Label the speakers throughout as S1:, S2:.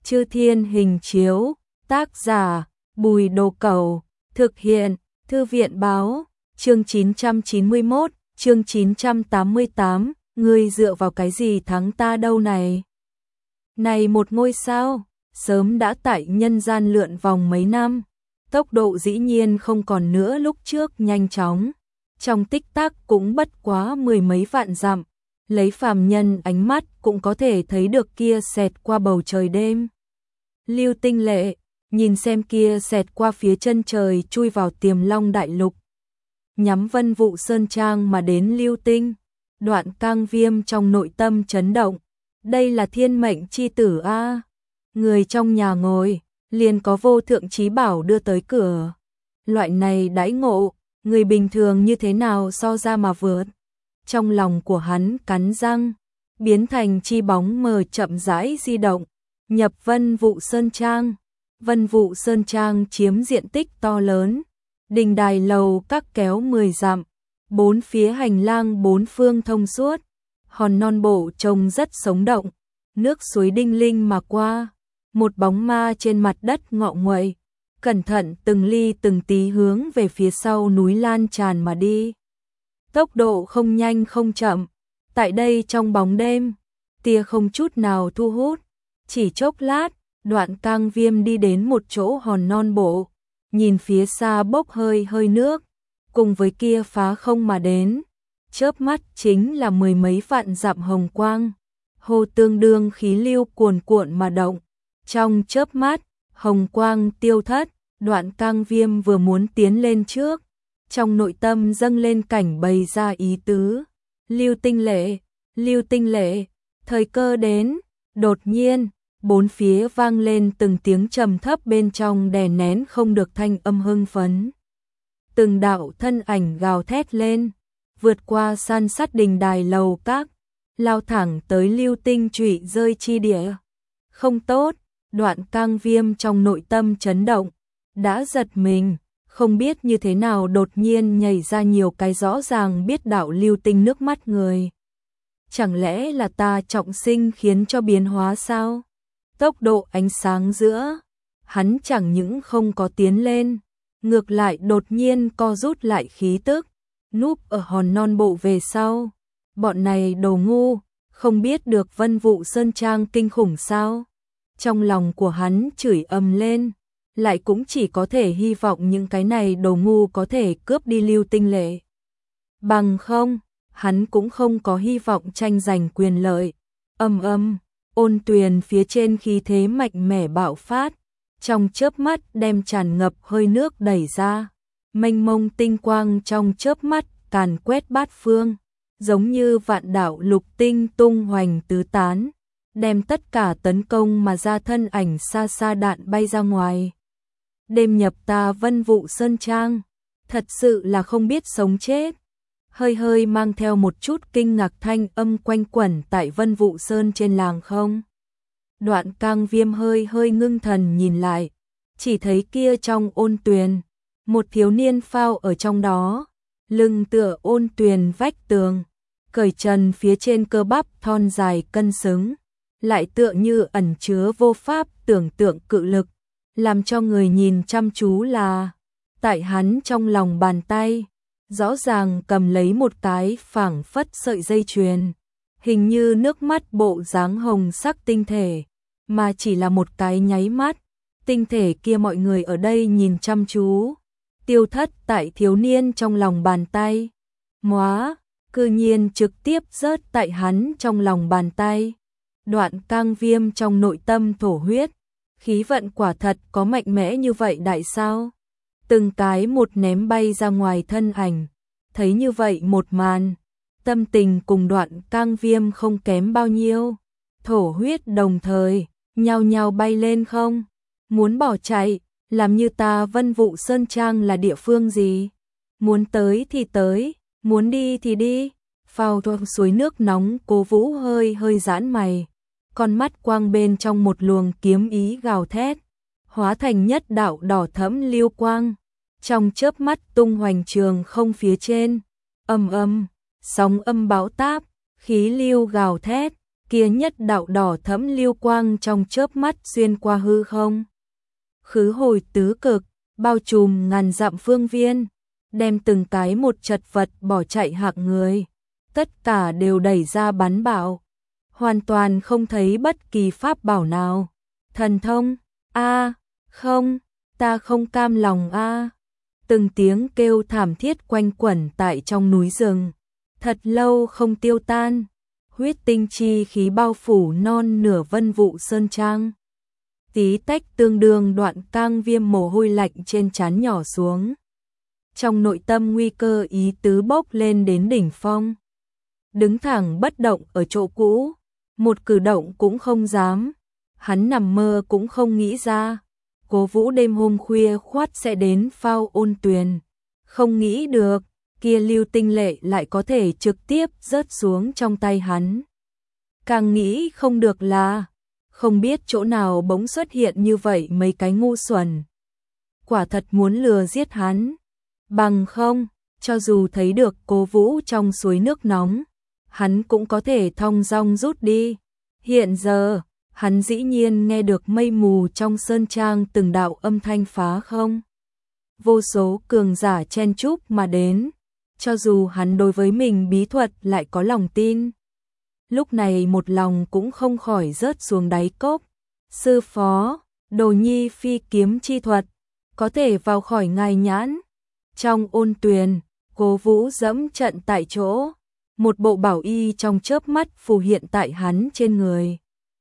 S1: Chư Thiên Hình Chiếu, tác giả, Bùi Đồ Cẩu, thực hiện, Thư viện Báo, chương 991, chương 988, ngươi dựa vào cái gì thắng ta đâu này? Này một ngôi sao, sớm đã tại nhân gian lượn vòng mấy năm, tốc độ dĩ nhiên không còn nữa lúc trước nhanh chóng, trong tích tắc cũng bất quá mười mấy vạn dặm, lấy phàm nhân ánh mắt cũng có thể thấy được kia xẹt qua bầu trời đêm. Lưu Tinh Lệ, nhìn xem kia xẹt qua phía chân trời chui vào Tiềm Long Đại Lục. Nhắm Vân Vụ Sơn Trang mà đến Lưu Tinh, Đoạn Cang Viêm trong nội tâm chấn động. Đây là thiên mệnh chi tử a. Người trong nhà ngồi, liền có vô thượng chí bảo đưa tới cửa. Loại này đãi ngộ, người bình thường như thế nào so ra mà vượt. Trong lòng của hắn cắn răng, biến thành chi bóng mờ chậm rãi di động, nhập Vân Vụ Sơn Trang. Vân Vụ Sơn Trang chiếm diện tích to lớn, đình đài lầu các kéo 10 dặm, bốn phía hành lang bốn phương thông suốt, hòn non bộ trông rất sống động, nước suối đinh linh mà qua, một bóng ma trên mặt đất ngọ nguậy, cẩn thận từng ly từng tí hướng về phía sau núi lan tràn mà đi. Tốc độ không nhanh không chậm, tại đây trong bóng đêm, tia không chút nào thu hút, chỉ chốc lát, Đoạn Cang Viêm đi đến một chỗ hòn non bộ, nhìn phía xa bốc hơi hơi nước, cùng với kia phá không mà đến, chớp mắt chính là mười mấy vạn dặm hồng quang, hồ tương đương khí lưu cuồn cuộn mà động, trong chớp mắt, hồng quang tiêu thất, Đoạn Cang Viêm vừa muốn tiến lên trước, trong nội tâm dâng lên cảnh bày ra ý tứ, Lưu Tinh Lệ, thời cơ đến, đột nhiên, bốn phía vang lên từng tiếng trầm thấp bên trong đè nén không được thanh âm hưng phấn. Từng đạo thân ảnh gào thét lên, vượt qua san sát đình đài lầu các, lao thẳng tới Lưu Tinh trụy rơi chi địa. Không tốt, Đoạn Cang Viêm trong nội tâm chấn động, đã giật mình, không biết như thế nào đột nhiên nhảy ra nhiều cái rõ ràng biết đạo lưu tinh nước mắt người. Chẳng lẽ là ta trọng sinh khiến cho biến hóa sao? Tốc độ ánh sáng giữa, hắn chẳng những không có tiến lên, ngược lại đột nhiên co rút lại khí tức, núp ở hòn non bộ về sau. Bọn này đồ ngu, không biết được Vân Vụ Sơn Trang kinh khủng sao? Trong lòng của hắn chửi ầm lên, lại cũng chỉ có thể hy vọng những cái này đồ ngu có thể cướp đi Lưu Tinh Lệ. Bằng không, hắn cũng không có hy vọng tranh giành quyền lợi. Ôn tuyền phía trên khí thế mạnh mẽ bạo phát, trong chớp mắt đem tràn ngập hơi nước đẩy ra, mênh mông tinh quang trong chớp mắt càn quét bát phương, giống như vạn đạo lục tinh tung hoành tứ tán, đem tất cả tấn công mà ra thân ảnh xa xa đạn bay ra ngoài. Đêm nhập ta Vân Vụ Sơn Trang, thật sự là không biết sống chết. Hơi hơi mang theo một chút kinh ngạc thanh âm quanh quẩn tại Vân Vụ Sơn trên làng không. Đoạn Cang Viêm hơi hơi ngưng thần nhìn lại, chỉ thấy kia trong ôn tuyền, một thiếu niên phao ở trong đó, lưng tựa ôn tuyền vách tường, cởi trần phía trên cơ bắp thon dài cân xứng, lại tựa như ẩn chứa vô pháp tưởng tượng cự lực, làm cho người nhìn chăm chú là, tại hắn trong lòng bàn tay, rõ ràng cầm lấy một cái phảng phất sợi dây chuyền, hình như nước mắt bộ dáng hồng sắc tinh thể, mà chỉ là một cái nháy mắt, tinh thể kia mọi người ở đây nhìn chăm chú, tiêu thất tại thiếu niên trong lòng bàn tay. Móa, cư nhiên trực tiếp rớt tại hắn trong lòng bàn tay. Đoạn Cang Viêm trong nội tâm thổ huyết, khí vận quả thật có mạnh mẽ như vậy đại sao? Từng cái một ném bay ra ngoài thân ảnh, thấy như vậy một màn, tâm tình cùng Đoạn Cang Viêm không kém bao nhiêu, thổ huyết đồng thời, nhao nhao bay lên không, muốn bỏ chạy, làm như ta Vân Vụ Sơn Trang là địa phương gì, muốn tới thì tới, muốn đi thì đi, phao trong suối nước nóng Cố Vũ hơi hơi giãn mày, con mắt quang bên trong một luồng kiếm ý gào thét, hóa thành nhất đạo đỏ thẫm lưu quang, trong chớp mắt tung hoành trường không phía trên, sóng âm bão táp, khí lưu gào thét, kia nhất đạo đỏ thẫm lưu quang trong chớp mắt xuyên qua hư không. Khứ hồi tứ cực, bao trùm ngàn dặm phương viên, đem từng cái một chật vật bỏ chạy hạng người. Tất cả đều đẩy ra bắn bạo, hoàn toàn không thấy bất kỳ pháp bảo nào. Thần thông, không, ta không cam lòng Từng tiếng kêu thảm thiết quanh quẩn tại trong núi rừng, thật lâu không tiêu tan. Huyết tinh chi khí bao phủ non nửa vân vụ sơn trang. Tí tách tương đương Đoạn Cang Viêm mồ hôi lạnh trên trán nhỏ xuống. Trong nội tâm nguy cơ ý tứ bốc lên đến đỉnh phong. Đứng thẳng bất động ở chỗ cũ, một cử động cũng không dám. Hắn nằm mơ cũng không nghĩ ra, Cố Vũ đêm hôm khuya khoắt sẽ đến phao Ôn Tuyền. Không nghĩ được, kia lưu tinh lệ lại có thể trực tiếp rớt xuống trong tay hắn. Càng nghĩ không được là, không biết chỗ nào bỗng xuất hiện như vậy mấy cái ngu xuẩn. Quả thật muốn lừa giết hắn. Bằng không, cho dù thấy được Cố Vũ trong suối nước nóng, hắn cũng có thể thong dong rút đi. Hiện giờ, hắn dĩ nhiên nghe được mây mù trong sơn trang từng đạo âm thanh phá không. Vô số cường giả chen chúc mà đến, cho dù hắn đối với mình bí thuật lại có lòng tin. Lúc này một lòng cũng không khỏi rớt xuống đáy cốc. Sư phó, Đồ Nhi phi kiếm chi thuật, có thể vào khỏi ngài nhãn. Trong Ôn Tuyền, Cố Vũ dẫm trận tại chỗ, một bộ bảo y trong chớp mắt phù hiện tại hắn trên người.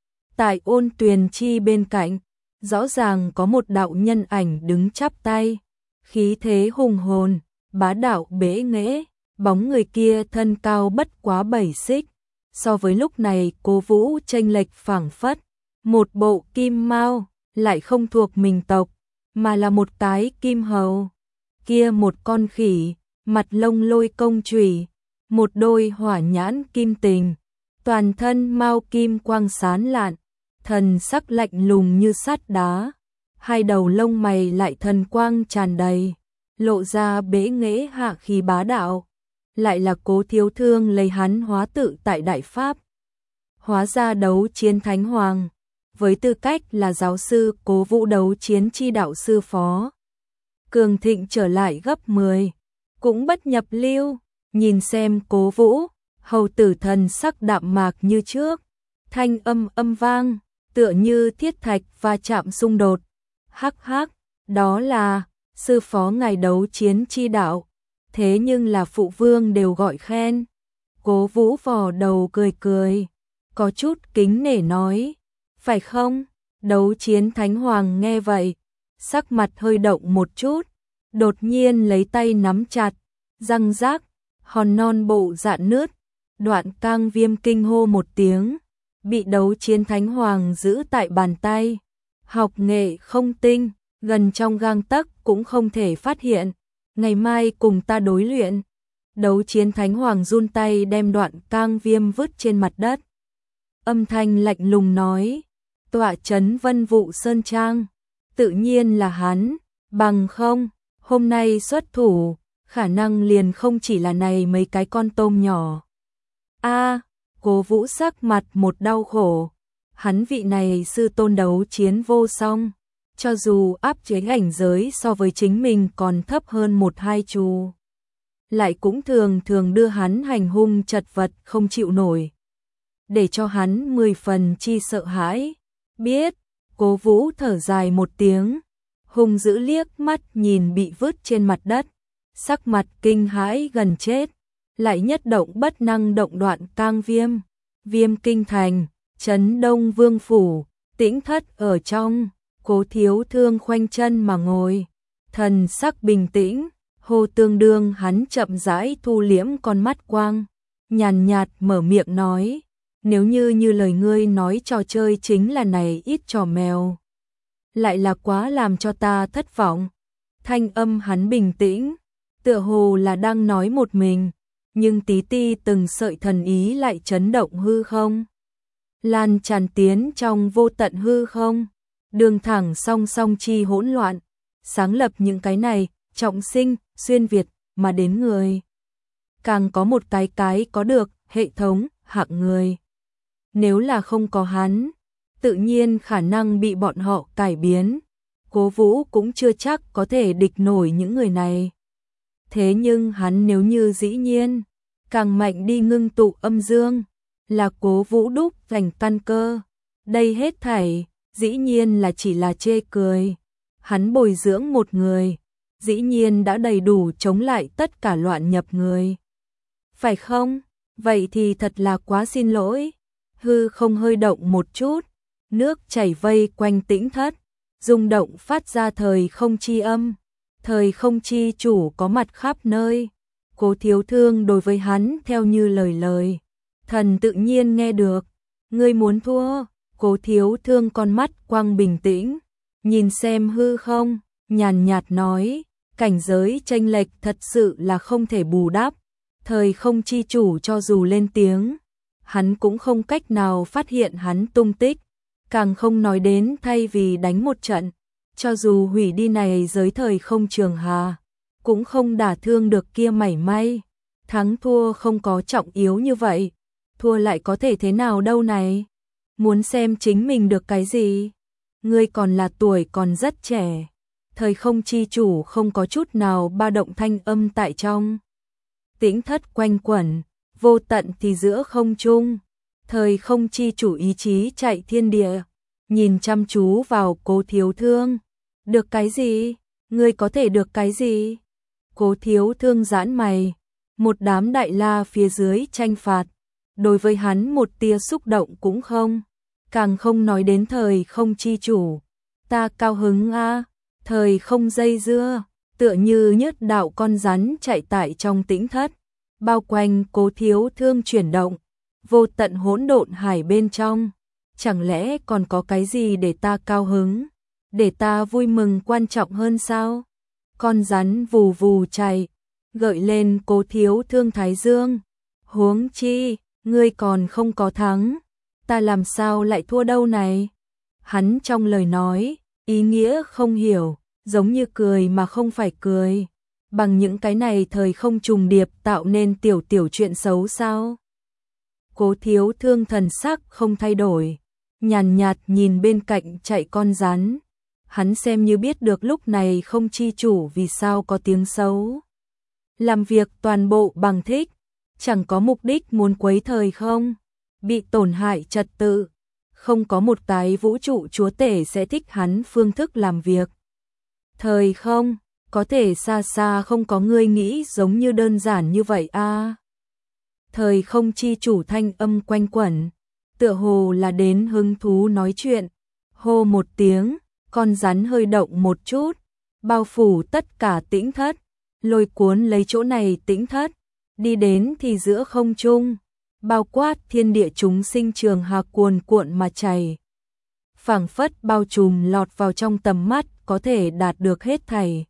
S1: Tại Ôn Tuyền chi bên cạnh, rõ ràng có một đạo nhân ảnh đứng chắp tay, khí thế hùng hồn, bá đạo bế nghệ, bóng người kia thân cao bất quá 7 xích, so với lúc này Cố Vũ chênh lệch phảng phất, một bộ kim mao, lại không thuộc mình tộc, mà là một cái kim hầu. Kia một con khỉ, mặt lông lôi công chủy, một đôi hỏa nhãn kim tình, toàn thân mao kim quang sáng lạn, thần sắc lạnh lùng như sắt đá, hai đầu lông mày lại thần quang tràn đầy, lộ ra bế nghệ hạ khí bá đạo. Lại là Cố Thiếu Thương lấy hắn hóa tự tại đại pháp, hóa ra đấu chiến thánh hoàng, với tư cách là giáo sư Cố Vũ đấu chiến chi đạo sư phó. Cường thịnh trở lại gấp 10, cũng bất nhập lưu. Nhìn xem Cố Vũ, hầu tử thần sắc đạm mạc như trước, thanh âm vang, tựa như thiết thạch va chạm xung đột. Hắc hắc, đó là sư phó ngài đấu chiến chi đạo, thế nhưng là phụ vương đều gọi khen. Cố Vũ vò đầu cười cười, có chút kính nể nói, phải không? Đấu chiến thánh hoàng nghe vậy, sắc mặt hơi động một chút, đột nhiên lấy tay nắm chặt, răng rác, hòn non bộ dạn nứt. Đoạn Cang Viêm kinh hô một tiếng, bị đấu chiến thánh hoàng giữ tại bàn tay. Học nghệ không tinh, gần trong gang tấc cũng không thể phát hiện. Ngày mai cùng ta đối luyện. Đấu chiến thánh hoàng run tay đem Đoạn Cang Viêm vứt trên mặt đất. Âm thanh lạnh lùng nói, tọa trấn Vân Vụ Sơn Trang, tự nhiên là hắn, bằng không, hôm nay xuất thủ, khả năng liền không chỉ là này mấy cái con tôm nhỏ. Cố Vũ sắc mặt một đau khổ, hắn vị này sư tôn đấu chiến vô song, cho dù áp chế cảnh giới so với chính mình còn thấp hơn 1-2 chu, lại cũng thường đưa hắn hành hung chật vật không chịu nổi, để cho hắn 10 phần chi sợ hãi. Biết, Cố Vũ thở dài một tiếng, hung dữ liếc mắt nhìn bị vứt trên mặt đất, sắc mặt kinh hãi gần chết, lại nhất động bất năng động Đoạn Cang Viêm. Viêm Kinh Thành, trấn Đông Vương Phủ, tĩnh thất ở trong, Cố Thiếu Thương khoanh chân mà ngồi, thần sắc bình tĩnh, hô tương đương hắn chậm rãi thu liễm con mắt quang, nhàn nhạt mở miệng nói, nếu như lời ngươi nói trò chơi chính là này ít trò mèo, lại là quá làm cho ta thất vọng. Thanh âm hắn bình tĩnh, tựa hồ là đang nói một mình, nhưng tí ti từng sợi thần ý lại chấn động hư không, lan tràn tiến trong vô tận hư không, đường thẳng song song chi hỗn loạn, sáng lập những cái này, trọng sinh, xuyên việt, mà đến người. Càng có một cái có được, hệ thống, hạng người. nếu là không có hắn, tự nhiên khả năng bị bọn họ cải biến. Cố Vũ cũng chưa chắc có thể địch nổi những người này. Thế nhưng hắn nếu như dĩ nhiên, càng mạnh đi ngưng tụ âm dương, là Cố Vũ đúc thành căn cơ. Đây hết thảy, dĩ nhiên là chỉ là chê cười. Hắn bồi dưỡng một người, dĩ nhiên đã đầy đủ chống lại tất cả loạn nhập người. Phải không? Vậy thì thật là quá xin lỗi. Hư không hơi động một chút, nước chảy vây quanh tĩnh thất, rung động phát ra thời không chi âm. Thời không chi chủ có mặt khắp nơi. Cố Thiếu Thương đối với hắn theo như lời. Thần tự nhiên nghe được. Ngươi muốn thua? Cố Thiếu Thương con mắt quang bình tĩnh, nhìn xem hư không, nhàn nhạt nói, cảnh giới chênh lệch thật sự là không thể bù đắp. Thời không chi chủ cho dù lên tiếng, hắn cũng không cách nào phát hiện hắn tung tích, càng không nói đến thay vì đánh một trận, cho dù hủy đi này giới thời không trường hà, cũng không đả thương được kia mảy may. Thắng thua không có trọng yếu như vậy, thua lại có thể thế nào đâu này? Muốn xem chính mình được cái gì? Ngươi còn là tuổi còn rất trẻ. Thời không chi chủ không có chút nào ba động thanh âm tại trong tĩnh thất quanh quẩn, vô tận thì giữa không trung. Thời không chi chủ ý chí chạy thiên địa, nhìn chăm chú vào Cố Thiếu Thương. Được cái gì? Ngươi có thể được cái gì? Cố Thiếu Thương giãn mày, một đám đại la phía dưới tranh phạt, đối với hắn một tia xúc động cũng không, càng không nói đến thời không chi chủ. Ta cao hứng a, thời không dây dưa, tựa như nhất đạo con rắn chạy tại trong tĩnh thất, bao quanh Cố Thiếu Thương chuyển động, vô tận hỗn độn hải bên trong. Chẳng lẽ còn có cái gì để ta cao hứng, để ta vui mừng quan trọng hơn sao? Con rắn vù vù chạy, gợi lên Cố Thiếu Thương thái dương. Huống chi, ngươi còn không có thắng, ta làm sao lại thua đâu này? Hắn trong lời nói, ý nghĩa không hiểu, giống như cười mà không phải cười. Bằng những cái này thời không trùng điệp tạo nên tiểu chuyện xấu sao? Cố Thiếu Thương thần sắc không thay đổi, nhàn nhạt nhìn bên cạnh chạy con rắn. Hắn xem như biết được lúc này không chi chủ vì sao có tiếng xấu. Làm việc toàn bộ bằng thích, chẳng có mục đích muốn quấy thời không, bị tổn hại trật tự. Không có một cái vũ trụ chúa tể sẽ thích hắn phương thức làm việc. Thời không, có thể xa xa không có người nghĩ giống như đơn giản như vậy a. Thời không chi chủ thanh âm quanh quẩn, tựa hồ là đến hứng thú nói chuyện. Hô một tiếng, con rắn hơi động một chút, bao phủ tất cả tĩnh thất, lôi cuốn lấy chỗ này tĩnh thất, đi đến thì giữa không trung, bao quát thiên địa chúng sinh trường hà cuồn cuộn mà chảy. Phảng phất bao trùm lọt vào trong tầm mắt có thể đạt được hết thảy.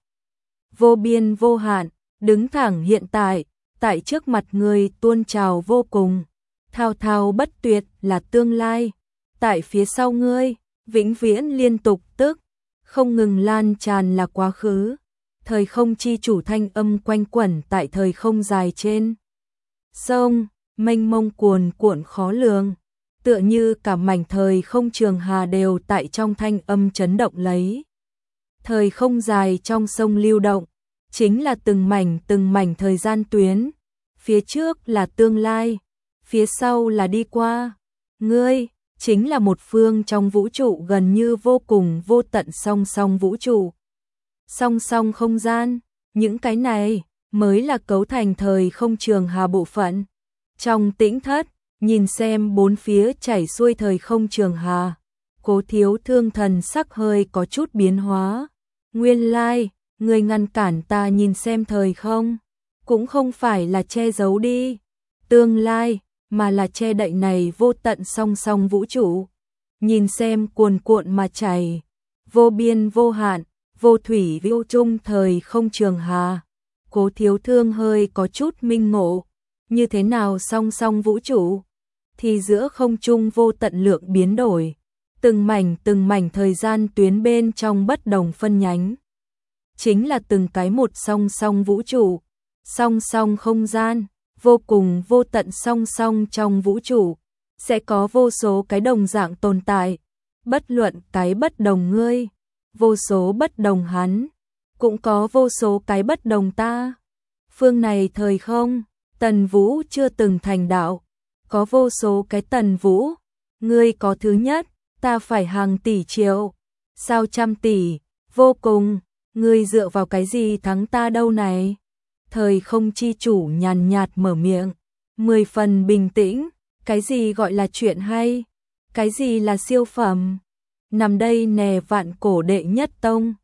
S1: Vô biên vô hạn, đứng thẳng hiện tại, tại trước mặt người tuôn trào vô cùng, thao thao bất tuyệt là tương lai, tại phía sau ngươi, vĩnh viễn liên tục tức, không ngừng lan tràn là quá khứ. Thời không chi chủ thanh âm quanh quẩn tại thời không dài trên sông, mênh mông cuồn cuộn khó lường, tựa như cả mảnh thời không trường hà đều tại trong thanh âm chấn động lấy. Thời không dài trong sông lưu động, chính là từng mảnh thời gian tuyến, phía trước là tương lai, phía sau là đi qua. Ngươi chính là một phương trong vũ trụ gần như vô cùng vô tận song song vũ trụ, song song không gian, những cái này mới là cấu thành thời không trường hà bộ phận. Trong tĩnh thất, nhìn xem bốn phía chảy xuôi thời không trường hà, Cố Thiếu Thương thần sắc hơi có chút biến hóa. Nguyên lai, người ngăn cản ta nhìn xem thời không, cũng không phải là che giấu đi tương lai, mà là che đậy này vô tận song song vũ trụ. Nhìn xem cuồn cuộn mà chảy, vô biên vô hạn, vô thủy vô chung thời không trường hà. Cố Thiếu Thương hơi có chút minh ngộ, như thế nào song song vũ trụ? Thì giữa không trung vô tận lượng biến đổi, từng mảnh thời gian tuyến bên trong bất đồng phân nhánh. Chính là từng cái một song song vũ trụ, song song không gian, vô cùng vô tận song song trong vũ trụ. sẽ có vô số cái đồng dạng tồn tại, bất luận cái bất đồng ngươi, vô số bất đồng hắn, cũng có vô số cái bất đồng ta. Phương này thời không, Tần Vũ chưa từng thành đạo, có vô số cái Tần Vũ, ngươi có thứ nhất, ta phải hàng tỷ triệu, sao trăm tỷ, vô cùng, ngươi dựa vào cái gì thắng ta đâu này? Thời không chi chủ nhàn nhạt mở miệng, 10 phần bình tĩnh, cái gì gọi là chuyện hay, cái gì là siêu phẩm, nằm đây nè vạn cổ đệ nhất tông,